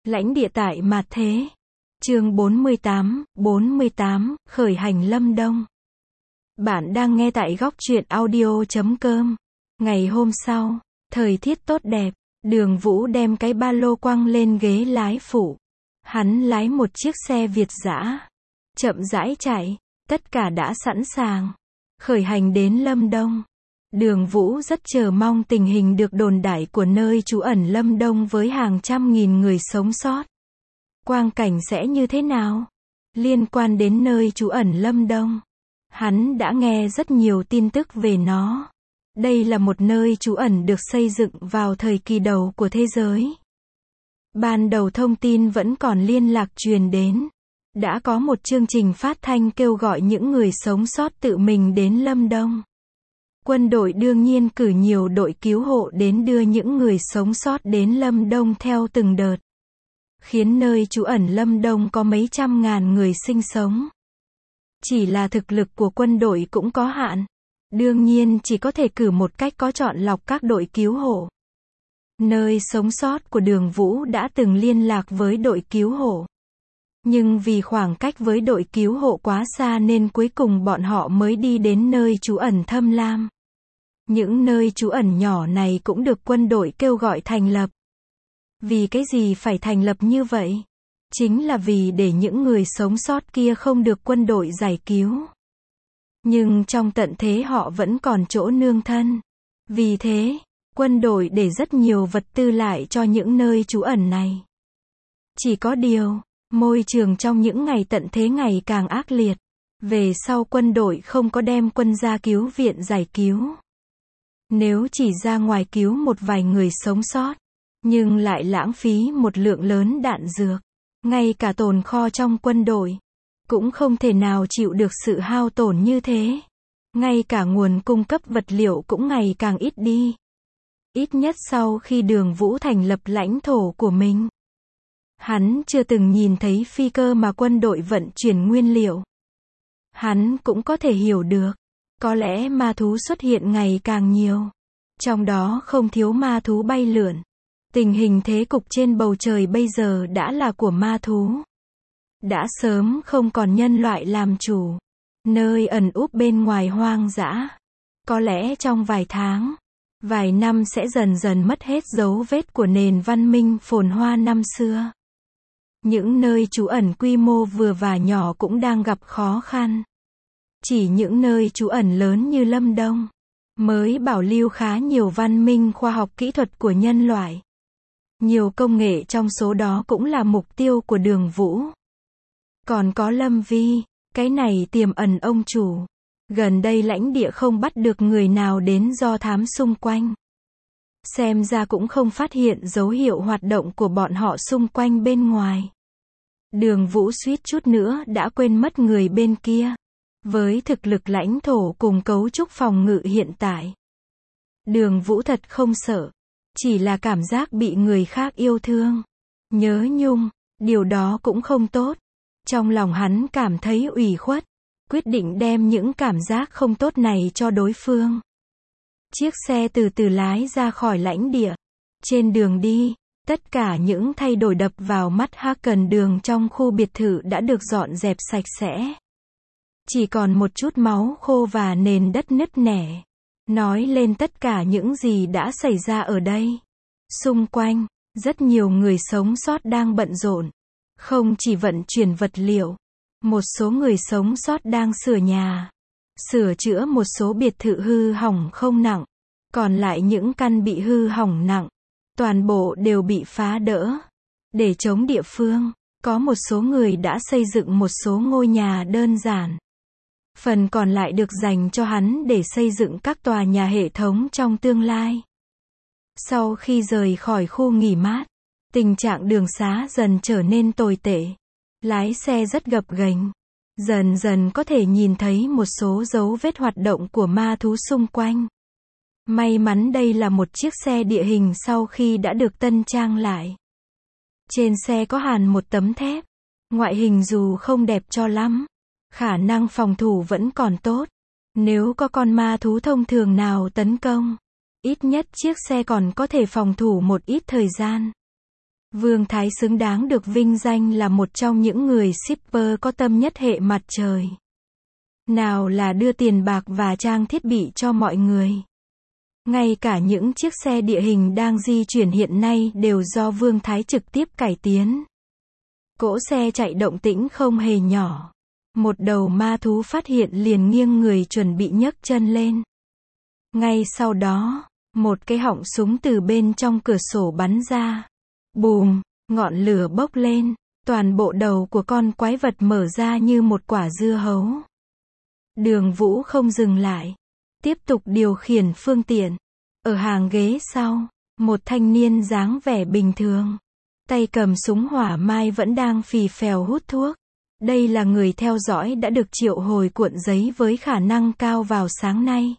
Lãnh địa tại Mạt Thế. Chương 48, khởi hành Lâm Đông. Bạn đang nghe tại góc truyện audio.com. Ngày hôm sau, thời tiết tốt đẹp, Đường Vũ đem cái ba lô quăng lên ghế lái phụ. Hắn lái một chiếc xe Việt dã, chậm rãi chạy, tất cả đã sẵn sàng. Khởi hành đến Lâm Đông. Đường Vũ rất chờ mong tình hình được đồn đại của nơi trú ẩn Lâm Đông với hàng trăm nghìn người sống sót. Quang cảnh sẽ như thế nào? Liên quan đến nơi trú ẩn Lâm Đông, hắn đã nghe rất nhiều tin tức về nó. Đây là một nơi trú ẩn được xây dựng vào thời kỳ đầu của thế giới. Ban đầu thông tin vẫn còn liên lạc truyền đến. Đã có một chương trình phát thanh kêu gọi những người sống sót tự mình đến Lâm Đông. Quân đội đương nhiên cử nhiều đội cứu hộ đến đưa những người sống sót đến Lâm Đông theo từng đợt. Khiến nơi trú ẩn Lâm Đông có mấy trăm ngàn người sinh sống. Chỉ là thực lực của quân đội cũng có hạn. Đương nhiên chỉ có thể cử một cách có chọn lọc các đội cứu hộ. Nơi sống sót của Đường Vũ đã từng liên lạc với đội cứu hộ. Nhưng vì khoảng cách với đội cứu hộ quá xa nên cuối cùng bọn họ mới đi đến nơi trú ẩn Thâm Lam. Những nơi trú ẩn nhỏ này cũng được quân đội kêu gọi thành lập. Vì cái gì phải thành lập như vậy? Chính là vì để những người sống sót kia không được quân đội giải cứu. Nhưng trong tận thế họ vẫn còn chỗ nương thân. Vì thế, quân đội để rất nhiều vật tư lại cho những nơi trú ẩn này. Chỉ có điều, môi trường trong những ngày tận thế ngày càng ác liệt. Về sau quân đội không có đem quân ra cứu viện giải cứu. Nếu chỉ ra ngoài cứu một vài người sống sót, nhưng lại lãng phí một lượng lớn đạn dược. Ngay cả tồn kho trong quân đội cũng không thể nào chịu được sự hao tổn như thế. Ngay cả nguồn cung cấp vật liệu cũng ngày càng ít đi. Ít nhất sau khi Đường Vũ thành lập lãnh thổ của mình, hắn chưa từng nhìn thấy phi cơ mà quân đội vận chuyển nguyên liệu. Hắn cũng có thể hiểu được, có lẽ ma thú xuất hiện ngày càng nhiều. Trong đó không thiếu ma thú bay lượn. Tình hình thế cục trên bầu trời bây giờ đã là của ma thú. Đã sớm không còn nhân loại làm chủ. Nơi ẩn úp bên ngoài hoang dã. Có lẽ trong vài tháng, vài năm sẽ dần dần mất hết dấu vết của nền văn minh phồn hoa năm xưa. Những nơi trú ẩn quy mô vừa và nhỏ cũng đang gặp khó khăn. Chỉ những nơi trú ẩn lớn như Lâm Đông mới bảo lưu khá nhiều văn minh khoa học kỹ thuật của nhân loại. Nhiều công nghệ trong số đó cũng là mục tiêu của Đường Vũ. Còn có Lâm Vi, cái này tiềm ẩn ông chủ. Gần đây lãnh địa không bắt được người nào đến do thám xung quanh. Xem ra cũng không phát hiện dấu hiệu hoạt động của bọn họ xung quanh bên ngoài. Đường Vũ suýt chút nữa đã quên mất người bên kia. Với thực lực lãnh thổ cùng cấu trúc phòng ngự hiện tại, Đường Vũ thật không sợ. Chỉ là cảm giác bị người khác yêu thương, nhớ nhung, điều đó cũng không tốt. Trong lòng hắn cảm thấy ủy khuất, quyết định đem những cảm giác không tốt này cho đối phương. Chiếc xe từ từ lái ra khỏi lãnh địa. Trên đường đi, tất cả những thay đổi đập vào mắt Hacken đường trong khu biệt thự đã được dọn dẹp sạch sẽ. Chỉ còn một chút máu khô và nền đất nứt nẻ. Nói lên tất cả những gì đã xảy ra ở đây. Xung quanh, rất nhiều người sống sót đang bận rộn. Không chỉ vận chuyển vật liệu. Một số người sống sót đang sửa nhà. Sửa chữa một số biệt thự hư hỏng không nặng. Còn lại những căn bị hư hỏng nặng. Toàn bộ đều bị phá đỡ. Để chống địa phương, có một số người đã xây dựng một số ngôi nhà đơn giản. Phần còn lại được dành cho hắn để xây dựng các tòa nhà hệ thống trong tương lai. Sau khi rời khỏi khu nghỉ mát, tình trạng đường xá dần trở nên tồi tệ. Lái xe rất gập ghềnh. Dần dần có thể nhìn thấy một số dấu vết hoạt động của ma thú xung quanh. May mắn đây là một chiếc xe địa hình sau khi đã được tân trang lại. Trên xe có hàn một tấm thép. Ngoại hình dù không đẹp cho lắm, khả năng phòng thủ vẫn còn tốt. Nếu có con ma thú thông thường nào tấn công, ít nhất chiếc xe còn có thể phòng thủ một ít thời gian. Vương Thái xứng đáng được vinh danh là một trong những người shipper có tâm nhất hệ mặt trời. Nào là đưa tiền bạc và trang thiết bị cho mọi người. Ngay cả những chiếc xe địa hình đang di chuyển hiện nay đều do Vương Thái trực tiếp cải tiến. Cỗ xe chạy động tĩnh không hề nhỏ. Một đầu ma thú phát hiện liền nghiêng người chuẩn bị nhấc chân lên. Ngay sau đó, một cái họng súng từ bên trong cửa sổ bắn ra. Bùm, ngọn lửa bốc lên, toàn bộ đầu của con quái vật mở ra như một quả dưa hấu. Đường Vũ không dừng lại, tiếp tục điều khiển phương tiện. Ở hàng ghế sau, một thanh niên dáng vẻ bình thường, tay cầm súng hỏa mai vẫn đang phì phèo hút thuốc. Đây là người theo dõi đã được triệu hồi cuộn giấy với khả năng cao vào sáng nay.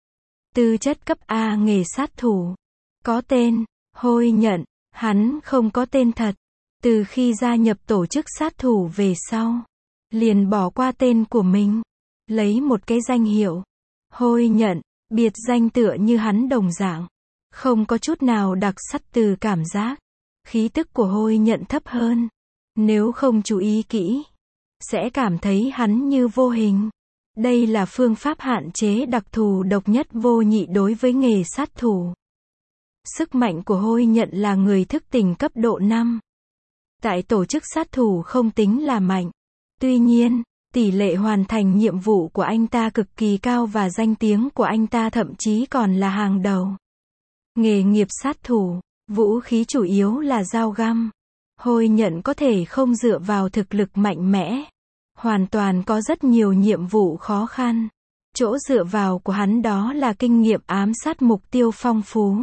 Tư chất cấp A nghề sát thủ. Có tên, Hôi Nhận. Hắn không có tên thật. Từ khi gia nhập tổ chức sát thủ về sau, liền bỏ qua tên của mình, lấy một cái danh hiệu, Hôi Nhận, biệt danh tựa như hắn đồng dạng. Không có chút nào đặc sắc từ cảm giác. Khí tức của Hôi Nhận thấp hơn. Nếu không chú ý kỹ, sẽ cảm thấy hắn như vô hình. Đây là phương pháp hạn chế đặc thù độc nhất vô nhị đối với nghề sát thủ. Sức mạnh của Hôi Nhận là người thức tỉnh cấp độ 5. Tại tổ chức sát thủ không tính là mạnh. Tuy nhiên, tỷ lệ hoàn thành nhiệm vụ của anh ta cực kỳ cao và danh tiếng của anh ta thậm chí còn là hàng đầu. Nghề nghiệp sát thủ, vũ khí chủ yếu là dao găm. Hôi Nhận có thể không dựa vào thực lực mạnh mẽ. Hoàn toàn có rất nhiều nhiệm vụ khó khăn. Chỗ dựa vào của hắn đó là kinh nghiệm ám sát mục tiêu phong phú.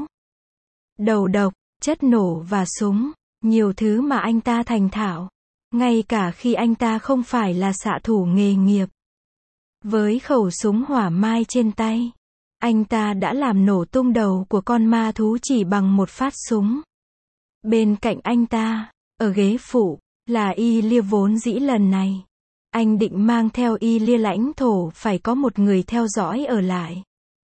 Đầu độc, chất nổ và súng, nhiều thứ mà anh ta thành thạo. Ngay cả khi anh ta không phải là xạ thủ nghề nghiệp. Với khẩu súng hỏa mai trên tay, anh ta đã làm nổ tung đầu của con ma thú chỉ bằng một phát súng. Bên cạnh anh ta, ở ghế phụ, là Iliya vốn dĩ lần này. Anh định mang theo Iliya lãnh thổ phải có một người theo dõi ở lại.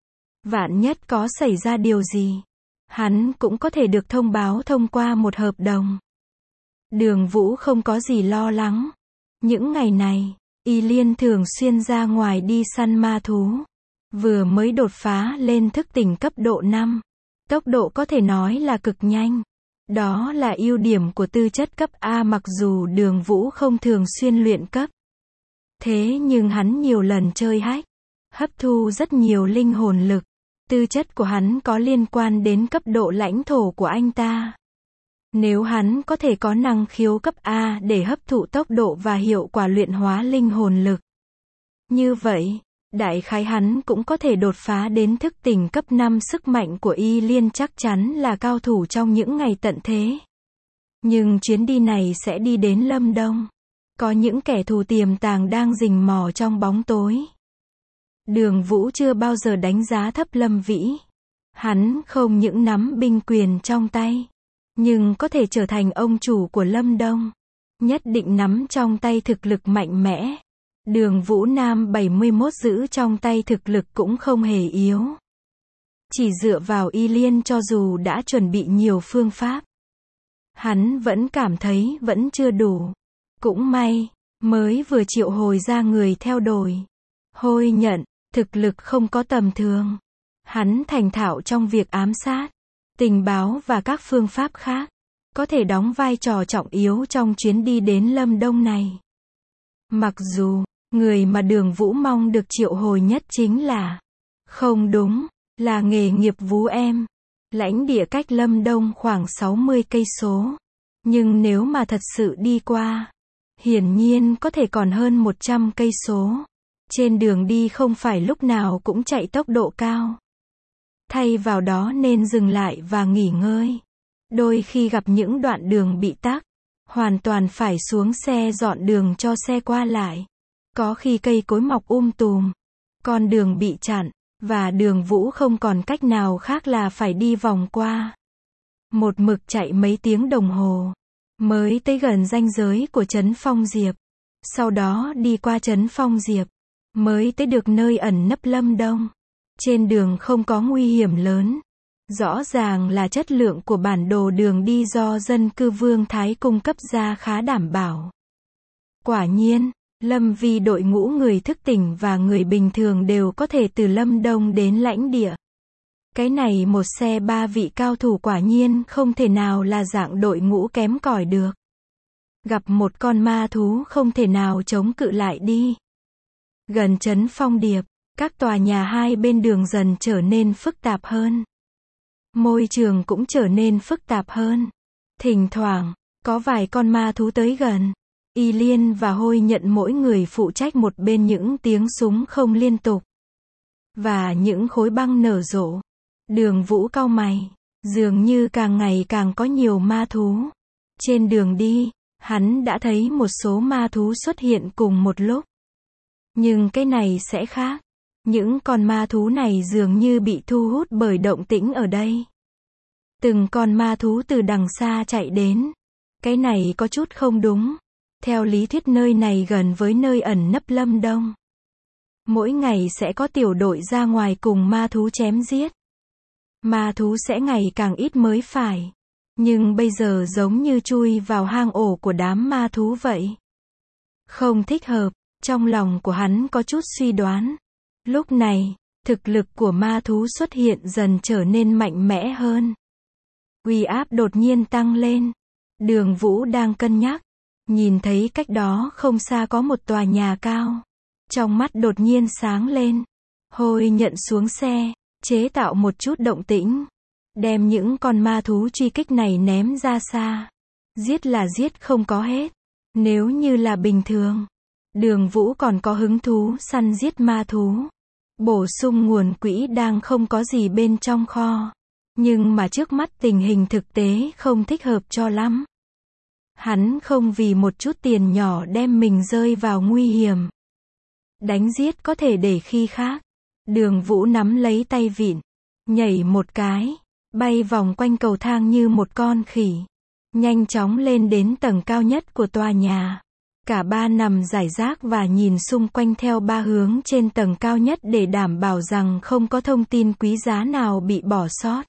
Vạn nhất có xảy ra điều gì, hắn cũng có thể được thông báo thông qua một hợp đồng. Đường Vũ không có gì lo lắng. Những ngày này, Iliya thường xuyên ra ngoài đi săn ma thú. Vừa mới đột phá lên thức tỉnh cấp độ 5. Tốc độ có thể nói là cực nhanh. Đó là ưu điểm của tư chất cấp A mặc dù Đường Vũ không thường xuyên luyện cấp. Thế nhưng hắn nhiều lần chơi hack, hấp thu rất nhiều linh hồn lực. Tư chất của hắn có liên quan đến cấp độ lãnh thổ của anh ta. Nếu hắn có thể có năng khiếu cấp A để hấp thụ tốc độ và hiệu quả luyện hóa linh hồn lực. Như vậy, đại khái hắn cũng có thể đột phá đến thức tỉnh cấp 5. Sức mạnh của Iliya chắc chắn là cao thủ trong những ngày tận thế. Nhưng chuyến đi này sẽ đi đến Lâm Đông. Có những kẻ thù tiềm tàng đang rình mò trong bóng tối. Đường Vũ chưa bao giờ đánh giá thấp Lâm Vĩ. Hắn không những nắm binh quyền trong tay, nhưng có thể trở thành ông chủ của Lâm Đông. Nhất định nắm trong tay thực lực mạnh mẽ. Đường Vũ Nam 71 giữ trong tay thực lực cũng không hề yếu. Chỉ dựa vào Iliya cho dù đã chuẩn bị nhiều phương pháp, hắn vẫn cảm thấy vẫn chưa đủ. Cũng may, mới vừa triệu hồi ra người theo đuổi. Hôi Nhận, thực lực không có tầm thường. Hắn thành thạo trong việc ám sát, tình báo và các phương pháp khác. Có thể đóng vai trò trọng yếu trong chuyến đi đến Lâm Đông này. Mặc dù, người mà Đường Vũ mong được triệu hồi nhất chính là, không đúng, là nghề nghiệp Vú Em. Lãnh địa cách Lâm Đông khoảng 60 cây số. Nhưng nếu mà thật sự đi qua, hiển nhiên có thể còn hơn 100 cây số. Trên đường đi không phải lúc nào cũng chạy tốc độ cao. Thay vào đó nên dừng lại và nghỉ ngơi. Đôi khi gặp những đoạn đường bị tắc, hoàn toàn phải xuống xe dọn đường cho xe qua lại. Có khi cây cối mọc tùm, con đường bị chặn, và Đường Vũ không còn cách nào khác là phải đi vòng qua. Một mực chạy mấy tiếng đồng hồ, mới tới gần ranh giới của trấn Phong Diệp. Sau đó đi qua trấn Phong Diệp, mới tới được nơi ẩn nấp Lâm Đông. Trên đường không có nguy hiểm lớn, Rõ ràng là chất lượng của bản đồ đường đi do dân cư Vương Thái cung cấp ra khá đảm bảo. Quả nhiên, Lâm Vi đội ngũ người thức tỉnh và người bình thường đều có thể từ Lâm Đông đến lãnh địa. Cái này một xe 3 vị cao thủ quả nhiên không thể nào là dạng đội ngũ kém cỏi được. Gặp một con ma thú không thể nào chống cự lại đi. Gần trấn Phong Điệp, các tòa nhà hai bên đường dần trở nên phức tạp hơn. Môi trường cũng trở nên phức tạp hơn. Thỉnh thoảng, có vài con ma thú tới gần. Y Liên và Hôi Nhận mỗi người phụ trách một bên những tiếng súng không liên tục. Và những khối băng nở rộ. Đường Vũ cau mày. Dường như càng ngày càng có nhiều ma thú. Trên đường đi, hắn đã thấy một số ma thú xuất hiện cùng một lúc. Nhưng cái này sẽ khác. Những con ma thú này dường như bị thu hút bởi động tĩnh ở đây. Từng con ma thú từ đằng xa chạy đến. Cái này có chút không đúng. Theo lý thuyết nơi này gần với nơi ẩn nấp Lâm Đông. Mỗi ngày sẽ có tiểu đội ra ngoài cùng ma thú chém giết. Ma thú sẽ ngày càng ít mới phải. Nhưng bây giờ giống như chui vào hang ổ của đám ma thú vậy. Không thích hợp, trong lòng của hắn có chút suy đoán. Lúc này, thực lực của ma thú xuất hiện dần trở nên mạnh mẽ hơn. Uy áp đột nhiên tăng lên. Đường Vũ đang cân nhắc. Nhìn thấy cách đó không xa có một tòa nhà cao. Trong mắt đột nhiên sáng lên. Hôi Nhận xuống xe, chế tạo một chút động tĩnh. Đem những con ma thú truy kích này ném ra xa. Giết là giết không có hết. Nếu như là bình thường, Đường Vũ còn có hứng thú săn giết ma thú. Bổ sung nguồn quỹ đang không có gì bên trong kho. Nhưng mà trước mắt tình hình thực tế không thích hợp cho lắm. Hắn không vì một chút tiền nhỏ đem mình rơi vào nguy hiểm. Đánh giết có thể để khi khác. Đường Vũ nắm lấy tay vịn, nhảy một cái, bay vòng quanh cầu thang như một con khỉ. Nhanh chóng lên đến tầng cao nhất của tòa nhà. Cả ba nằm rải rác và nhìn xung quanh theo ba hướng trên tầng cao nhất để đảm bảo rằng không có thông tin quý giá nào bị bỏ sót.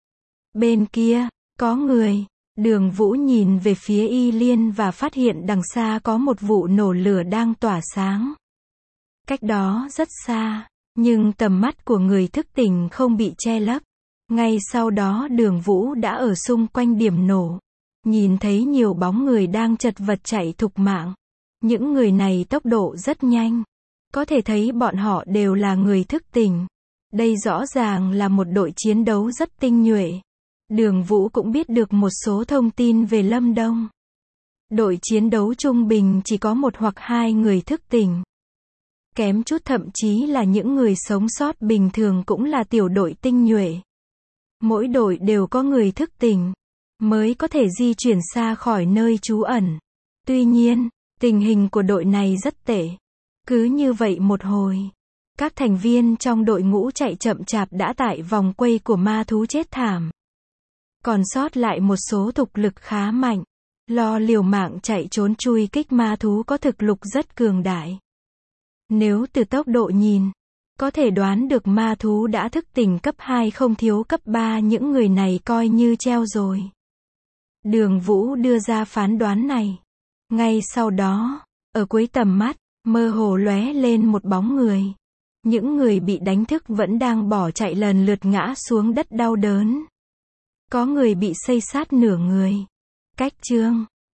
Bên kia, có người. Đường Vũ nhìn về phía Y Liên và phát hiện đằng xa có một vụ nổ lửa đang tỏa sáng. Cách đó rất xa, nhưng tầm mắt của người thức tỉnh không bị che lấp. Ngay sau đó Đường Vũ đã ở xung quanh điểm nổ. Nhìn thấy nhiều bóng người đang chật vật chạy thục mạng. Những người này tốc độ rất nhanh. Có thể thấy bọn họ đều là người thức tỉnh. Đây rõ ràng là một đội chiến đấu rất tinh nhuệ. Đường Vũ cũng biết được một số thông tin về Lâm Đông. Đội chiến đấu trung bình chỉ có một hoặc hai người thức tỉnh. Kém chút thậm chí là những người sống sót bình thường cũng là tiểu đội tinh nhuệ. Mỗi đội đều có người thức tỉnh, mới có thể di chuyển xa khỏi nơi trú ẩn. Tuy nhiên, tình hình của đội này rất tệ. Cứ như vậy một hồi, các thành viên trong đội ngũ chạy chậm chạp đã tại vòng quay của ma thú chết thảm. Còn sót lại một số thực lực khá mạnh, lo liều mạng chạy trốn chui kích ma thú có thực lực rất cường đại. Nếu từ tốc độ nhìn, có thể đoán được ma thú đã thức tỉnh cấp 2 không thiếu cấp 3, những người này coi như treo rồi. Đường Vũ đưa ra phán đoán này. Ngay sau đó, ở cuối tầm mắt, mơ hồ lóe lên một bóng người. Những người bị đánh thức vẫn đang bỏ chạy lần lượt ngã xuống đất đau đớn. Có người bị xây sát nửa người. Cách chương